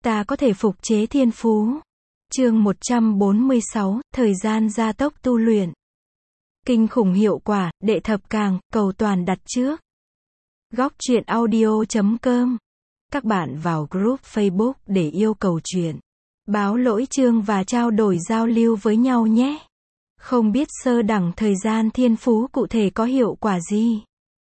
Ta có thể phục chế thiên phú. Chương 146, thời gian gia tốc tu luyện. Kinh khủng hiệu quả, đệ thập càng, cầu toàn đặt trước. Góc truyện audio.com. Các bạn vào group Facebook để yêu cầu truyện, báo lỗi chương và trao đổi giao lưu với nhau nhé. Không biết sơ đẳng thời gian thiên phú cụ thể có hiệu quả gì?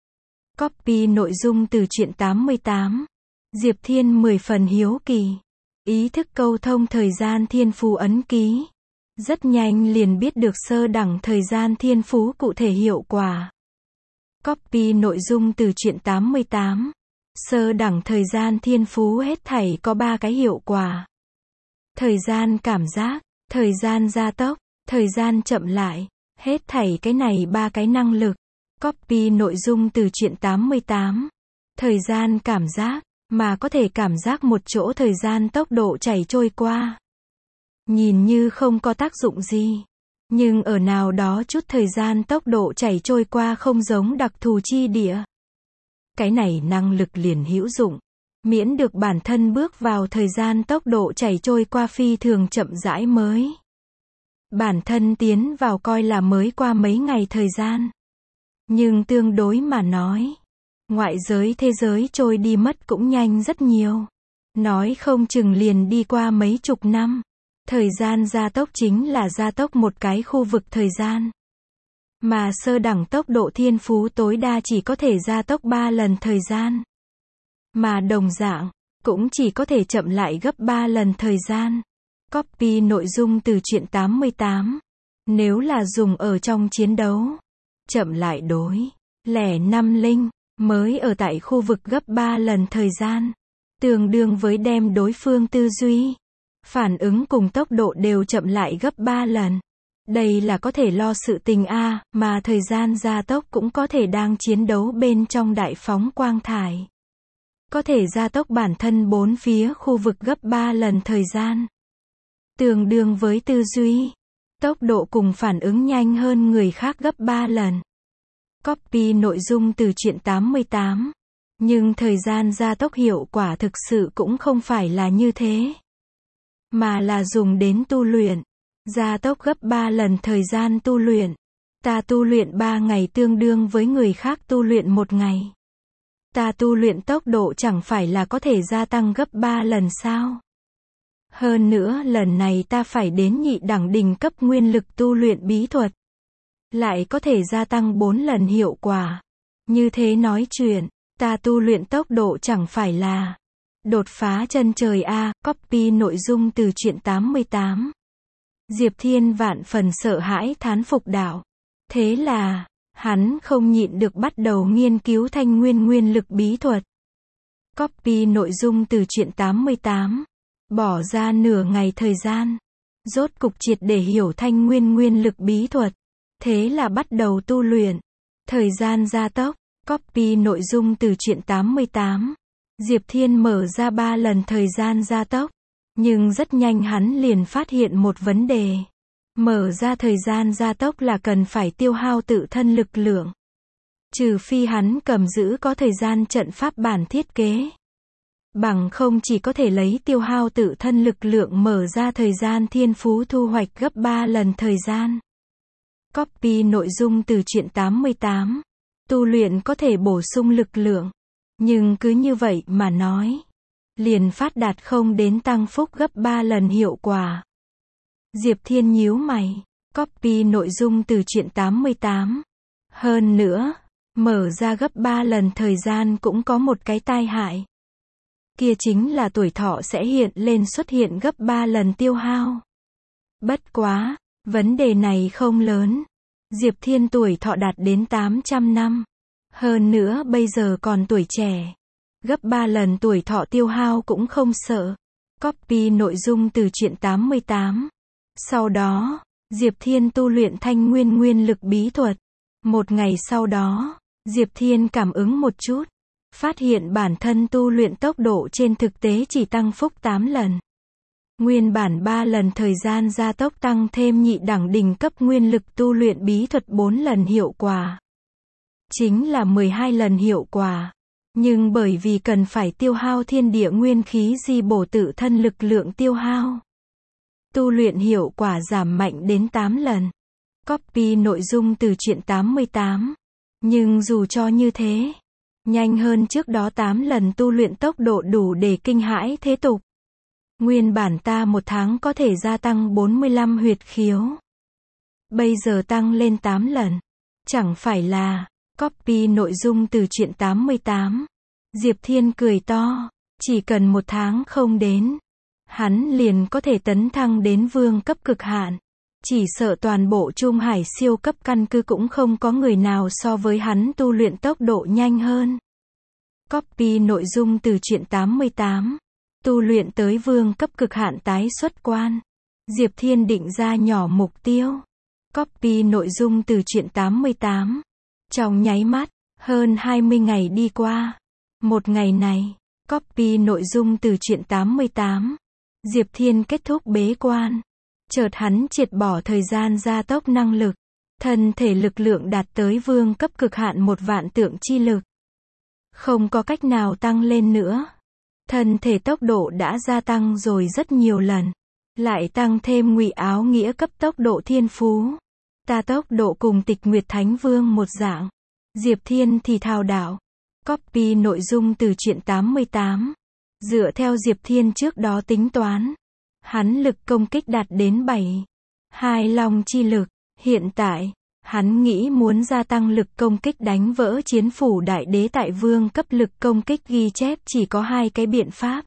Copy nội dung từ truyện 88. Diệp Thiên 10 phần hiếu kỳ. Ý thức câu thông thời gian thiên phú ấn ký. Rất nhanh liền biết được sơ đẳng thời gian thiên phú cụ thể hiệu quả. Copy nội dung từ truyện 88. Sơ đẳng thời gian thiên phú hết thảy có 3 cái hiệu quả. Thời gian cảm giác, thời gian gia tốc, thời gian chậm lại. Hết thảy cái này 3 cái năng lực. Copy nội dung từ truyện 88. Thời gian cảm giác, mà có thể cảm giác một chỗ thời gian tốc độ chảy trôi qua. Nhìn như không có tác dụng gì. Nhưng ở nào đó chút thời gian tốc độ chảy trôi qua không giống đặc thù chi địa. Cái này năng lực liền hữu dụng. Miễn được bản thân bước vào thời gian tốc độ chảy trôi qua phi thường chậm rãi mới. Bản thân tiến vào coi là mới qua mấy ngày thời gian. Nhưng tương đối mà nói, ngoại giới thế giới trôi đi mất cũng nhanh rất nhiều. Nói không chừng liền đi qua mấy chục năm. Thời gian gia tốc chính là gia tốc một cái khu vực thời gian. Mà sơ đẳng tốc độ thiên phú tối đa chỉ có thể gia tốc 3 lần thời gian. Mà đồng dạng, cũng chỉ có thể chậm lại gấp 3 lần thời gian. Copy nội dung từ truyện 88. Nếu là dùng ở trong chiến đấu, chậm lại đối lẻ 5 linh, mới ở tại khu vực gấp 3 lần thời gian. Tương đương với đem đối phương tư duy, phản ứng cùng tốc độ đều chậm lại gấp 3 lần. Đây là có thể lo sự tình a, mà thời gian gia tốc cũng có thể đang chiến đấu bên trong đại phóng quang thải. Có thể gia tốc bản thân bốn phía khu vực gấp 3 lần thời gian. Tương đương với tư duy, tốc độ cùng phản ứng nhanh hơn người khác gấp 3 lần. Copy nội dung từ truyện 88. Nhưng thời gian gia tốc hiệu quả thực sự cũng không phải là như thế. Mà là dùng đến tu luyện. Gia tốc gấp 3 lần thời gian tu luyện. Ta tu luyện 3 ngày tương đương với người khác tu luyện 1 ngày. Ta tu luyện tốc độ chẳng phải là có thể gia tăng gấp 3 lần sao? Hơn nữa lần này ta phải đến nhị đẳng đỉnh cấp nguyên lực tu luyện bí thuật. Lại có thể gia tăng 4 lần hiệu quả. Như thế nói chuyện, ta tu luyện tốc độ chẳng phải là đột phá chân trời a. Copy nội dung từ truyện 88. Diệp Thiên vạn phần sợ hãi thán phục đạo. Thế là, hắn không nhịn được bắt đầu nghiên cứu thanh nguyên nguyên lực bí thuật. Copy nội dung từ truyện 88. Bỏ ra nửa ngày thời gian. Rốt cục triệt để hiểu thanh nguyên nguyên lực bí thuật. Thế là bắt đầu tu luyện. Thời gian gia tốc. Copy nội dung từ truyện 88. Diệp Thiên mở ra 3 lần thời gian gia tốc. Nhưng rất nhanh hắn liền phát hiện một vấn đề. Mở ra thời gian gia tốc là cần phải tiêu hao tự thân lực lượng. Trừ phi hắn cầm giữ có thời gian trận pháp bản thiết kế. Bằng không chỉ có thể lấy tiêu hao tự thân lực lượng mở ra thời gian thiên phú thu hoạch gấp 3 lần thời gian. Copy nội dung từ truyện 88. Tu luyện có thể bổ sung lực lượng. Nhưng cứ như vậy mà nói. Liền phát đạt không đến tăng phúc gấp 3 lần hiệu quả. Diệp Thiên nhíu mày. Copy nội dung từ truyện 88. Hơn nữa, mở ra gấp 3 lần thời gian cũng có một cái tai hại. Kia chính là tuổi thọ sẽ hiện lên xuất hiện gấp 3 lần tiêu hao. Bất quá, vấn đề này không lớn. Diệp Thiên tuổi thọ đạt đến 800 năm. Hơn nữa bây giờ còn tuổi trẻ. Gấp 3 lần tuổi thọ tiêu hao cũng không sợ. Copy nội dung từ truyện 88. Sau đó, Diệp Thiên tu luyện thanh nguyên nguyên lực bí thuật. Một ngày sau đó, Diệp Thiên cảm ứng một chút. Phát hiện bản thân tu luyện tốc độ trên thực tế chỉ tăng phúc 8 lần. Nguyên bản 3 lần thời gian gia tốc tăng thêm nhị đẳng đỉnh cấp nguyên lực tu luyện bí thuật 4 lần hiệu quả. Chính là 12 lần hiệu quả. Nhưng bởi vì cần phải tiêu hao thiên địa nguyên khí di bổ tự thân lực lượng tiêu hao. Tu luyện hiệu quả giảm mạnh đến 8 lần. Copy nội dung từ truyện 88. Nhưng dù cho như thế, nhanh hơn trước đó 8 lần tu luyện tốc độ đủ để kinh hãi thế tục. Nguyên bản ta một tháng có thể gia tăng 45 huyệt khiếu. Bây giờ tăng lên 8 lần. Chẳng phải là, copy nội dung từ truyện 88. Diệp Thiên cười to, chỉ cần một tháng không đến, hắn liền có thể tấn thăng đến vương cấp cực hạn. Chỉ sợ toàn bộ Trung Hải siêu cấp căn cứ cũng không có người nào so với hắn tu luyện tốc độ nhanh hơn. Copy nội dung từ truyện 88. Tu luyện tới vương cấp cực hạn tái xuất quan. Diệp Thiên định ra nhỏ mục tiêu. Copy nội dung từ truyện 88. Trong nháy mắt, hơn 20 ngày đi qua. Một ngày này, copy nội dung từ truyện 88. Diệp Thiên kết thúc bế quan. Chợt hắn triệt bỏ thời gian gia tốc năng lực. Thân thể lực lượng đạt tới vương cấp cực hạn 1.000 tượng chi lực. Không có cách nào tăng lên nữa. Thân thể tốc độ đã gia tăng rồi rất nhiều lần. Lại tăng thêm ngụy áo nghĩa cấp tốc độ thiên phú. Ta tốc độ cùng Tịch Nguyệt Thánh Vương một dạng. Diệp Thiên thì thao đảo. Copy nội dung từ truyện 88. Dựa theo Diệp Thiên trước đó tính toán, hắn lực công kích đạt đến 2 long chi lực. Hiện tại, hắn nghĩ muốn gia tăng lực công kích đánh vỡ chiến phủ đại đế tại vương cấp lực công kích ghi chép chỉ có 2 cái biện pháp.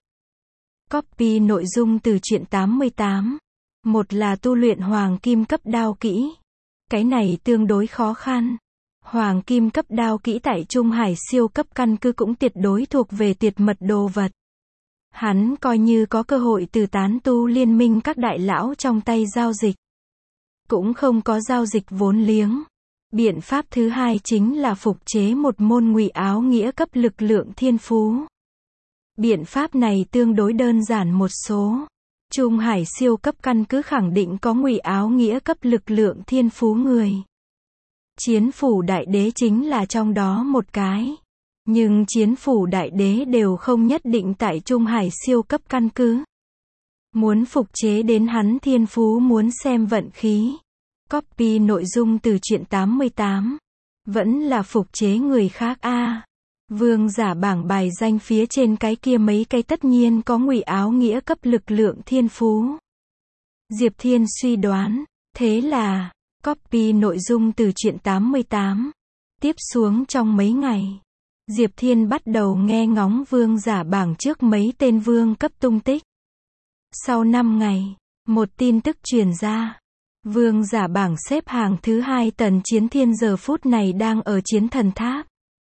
Copy nội dung từ truyện 88. Một là tu luyện hoàng kim cấp đao kỹ. Cái này tương đối khó khăn. Hoàng kim cấp đao kỹ tại Trung Hải siêu cấp căn cứ cũng tuyệt đối thuộc về tuyệt mật đồ vật. Hắn coi như có cơ hội từ tán tu liên minh các đại lão trong tay giao dịch. Cũng không có giao dịch vốn liếng. Biện pháp thứ hai chính là phục chế một môn ngụy áo nghĩa cấp lực lượng thiên phú. Biện pháp này tương đối đơn giản một số. Trung Hải siêu cấp căn cứ khẳng định có ngụy áo nghĩa cấp lực lượng thiên phú người. Chiến phủ đại đế chính là trong đó một cái. Nhưng chiến phủ đại đế đều không nhất định tại Trung Hải siêu cấp căn cứ. Muốn phục chế đến hắn thiên phú muốn xem vận khí. Copy nội dung từ truyện 88. Vẫn là phục chế người khác a. Vương giả bảng bài danh phía trên cái kia mấy cái tất nhiên có ngụy áo nghĩa cấp lực lượng thiên phú. Diệp Thiên suy đoán, thế là, copy nội dung từ truyện 88. Tiếp xuống trong mấy ngày, Diệp Thiên bắt đầu nghe ngóng vương giả bảng trước mấy tên vương cấp tung tích. Sau 5 ngày, một tin tức truyền ra. Vương giả bảng xếp hạng thứ 2 Tần Chiến Thiên giờ phút này đang ở Chiến Thần Tháp.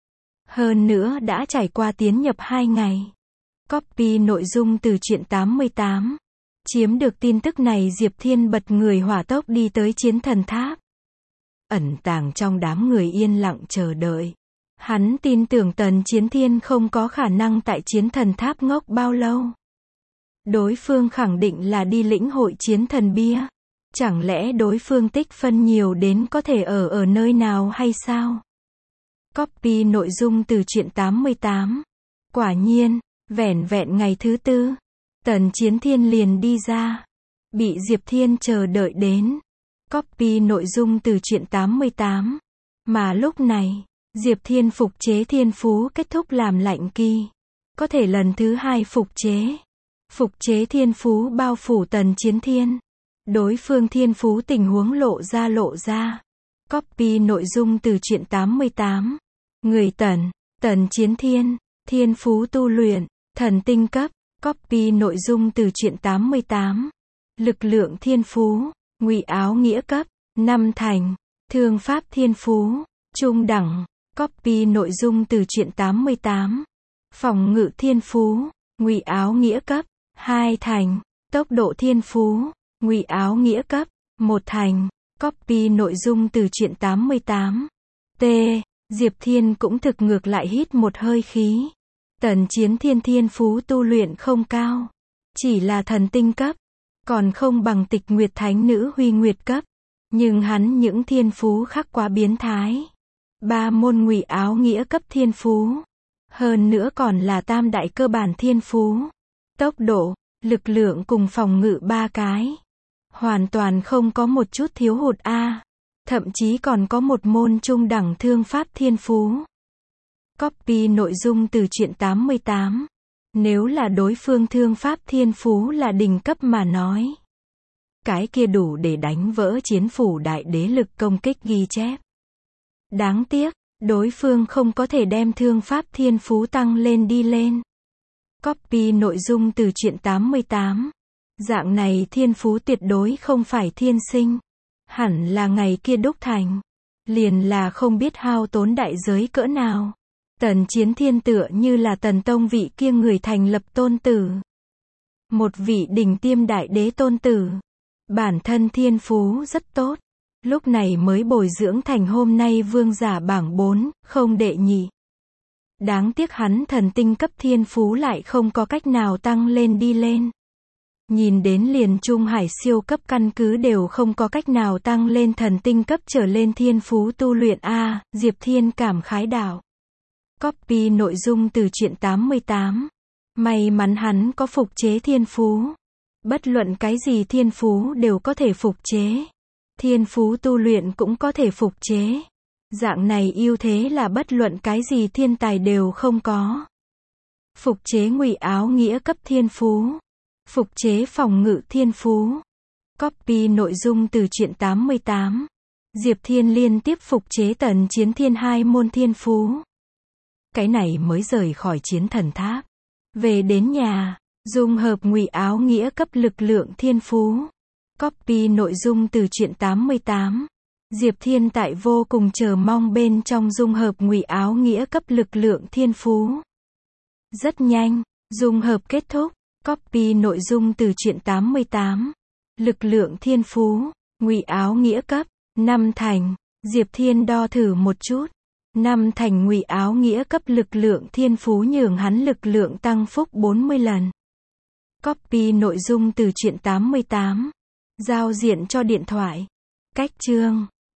Hơn nữa đã trải qua tiến nhập 2 ngày. Copy nội dung từ truyện 88. Chiếm được tin tức này Diệp Thiên bật người hỏa tốc đi tới Chiến Thần Tháp. Ẩn tàng trong đám người yên lặng chờ đợi. Hắn tin tưởng Tần Chiến Thiên không có khả năng tại Chiến Thần Tháp ngốc bao lâu. Đối phương khẳng định là đi lĩnh hội Chiến Thần Bia. Chẳng lẽ đối phương tích phân nhiều đến có thể ở nơi nào hay sao? Copy nội dung từ truyện 88. Quả nhiên, vẻn vẹn ngày thứ 4, Tần Chiến Thiên liền đi ra. Bị Diệp Thiên chờ đợi đến. Copy nội dung từ truyện 88. Mà lúc này, Diệp Thiên phục chế thiên phú kết thúc làm lạnh kỳ. Có thể lần thứ 2 phục chế. Phục chế thiên phú bao phủ Tần Chiến Thiên. Đối phương thiên phú tình huống lộ ra. Copy nội dung từ truyện 88. Người Tần Chiến Thiên, thiên phú tu luyện, thần tinh cấp. Copy nội dung từ truyện 88. Lực lượng thiên phú, ngụy áo nghĩa cấp, 5 thành. Thương pháp thiên phú, trung đẳng. Copy nội dung từ truyện 88. Phòng ngự thiên phú, ngụy áo nghĩa cấp, 2 thành. Tốc độ thiên phú, ngụy áo nghĩa cấp, 1 thành. Copy nội dung từ truyện 88. T. Diệp Thiên cũng thực ngược lại hít một hơi khí. Tần Chiến Thiên thiên phú tu luyện không cao. Chỉ là thần tinh cấp. Còn không bằng Tịch Nguyệt Thánh Nữ Huy Nguyệt cấp. Nhưng hắn những thiên phú khác quá biến thái. 3 môn ngụy áo nghĩa cấp thiên phú. Hơn nữa còn là tam đại cơ bản thiên phú. Tốc độ, lực lượng cùng phòng ngự ba cái. Hoàn toàn không có một chút thiếu hụt a. Thậm chí còn có một môn trung đẳng thương pháp thiên phú. Copy nội dung từ truyện 88. Nếu là đối phương thương pháp thiên phú là đỉnh cấp mà nói, cái kia đủ để đánh vỡ chiến phủ đại đế lực công kích ghi chép. Đáng tiếc, đối phương không có thể đem thương pháp thiên phú tăng lên đi lên. Copy nội dung từ truyện 88. Dạng này thiên phú tuyệt đối không phải thiên sinh. Hẳn là ngày kia đúc thành. Liền là không biết hao tốn đại giới cỡ nào. Tần Chiến Thiên tựa như là Tần Tông vị kia người thành lập tôn tử. Một vị đỉnh tiêm đại đế tôn tử. Bản thân thiên phú rất tốt. Lúc này mới bồi dưỡng thành hôm nay vương giả bảng 4, không đệ nhị. Đáng tiếc hắn thần tinh cấp thiên phú lại không có cách nào tăng lên đi lên. Nhìn đến liền Trung Hải siêu cấp căn cứ đều không có cách nào tăng lên thần tinh cấp trở lên thiên phú tu luyện a. Diệp Thiên cảm khái đạo. Copy nội dung từ truyện 88. May mắn hắn có phục chế thiên phú. Bất luận cái gì thiên phú đều có thể phục chế. Thiên phú tu luyện cũng có thể phục chế. Dạng này ưu thế là bất luận cái gì thiên tài đều không có. Phục chế ngụy áo nghĩa cấp thiên phú. Phục chế phòng ngự thiên phú. Copy nội dung từ truyện 88. Diệp Thiên liên tiếp phục chế Tần Chiến Thiên 2 môn thiên phú. Cái này mới rời khỏi chiến thần tháp. Về đến nhà, dung hợp ngụy áo nghĩa cấp lực lượng thiên phú. Copy nội dung từ truyện 88. Diệp Thiên tại vô cùng chờ mong bên trong dung hợp ngụy áo nghĩa cấp lực lượng thiên phú. Rất nhanh, dung hợp kết thúc. Copy nội dung từ truyện 88. Lực lượng thiên phú, ngụy áo nghĩa cấp, 5 thành. Diệp Thiên đo thử một chút. 5 thành ngụy áo nghĩa cấp lực lượng thiên phú nhường hắn lực lượng tăng phúc 40 lần. Copy nội dung từ truyện 88. Giao diện cho điện thoại. Cách chương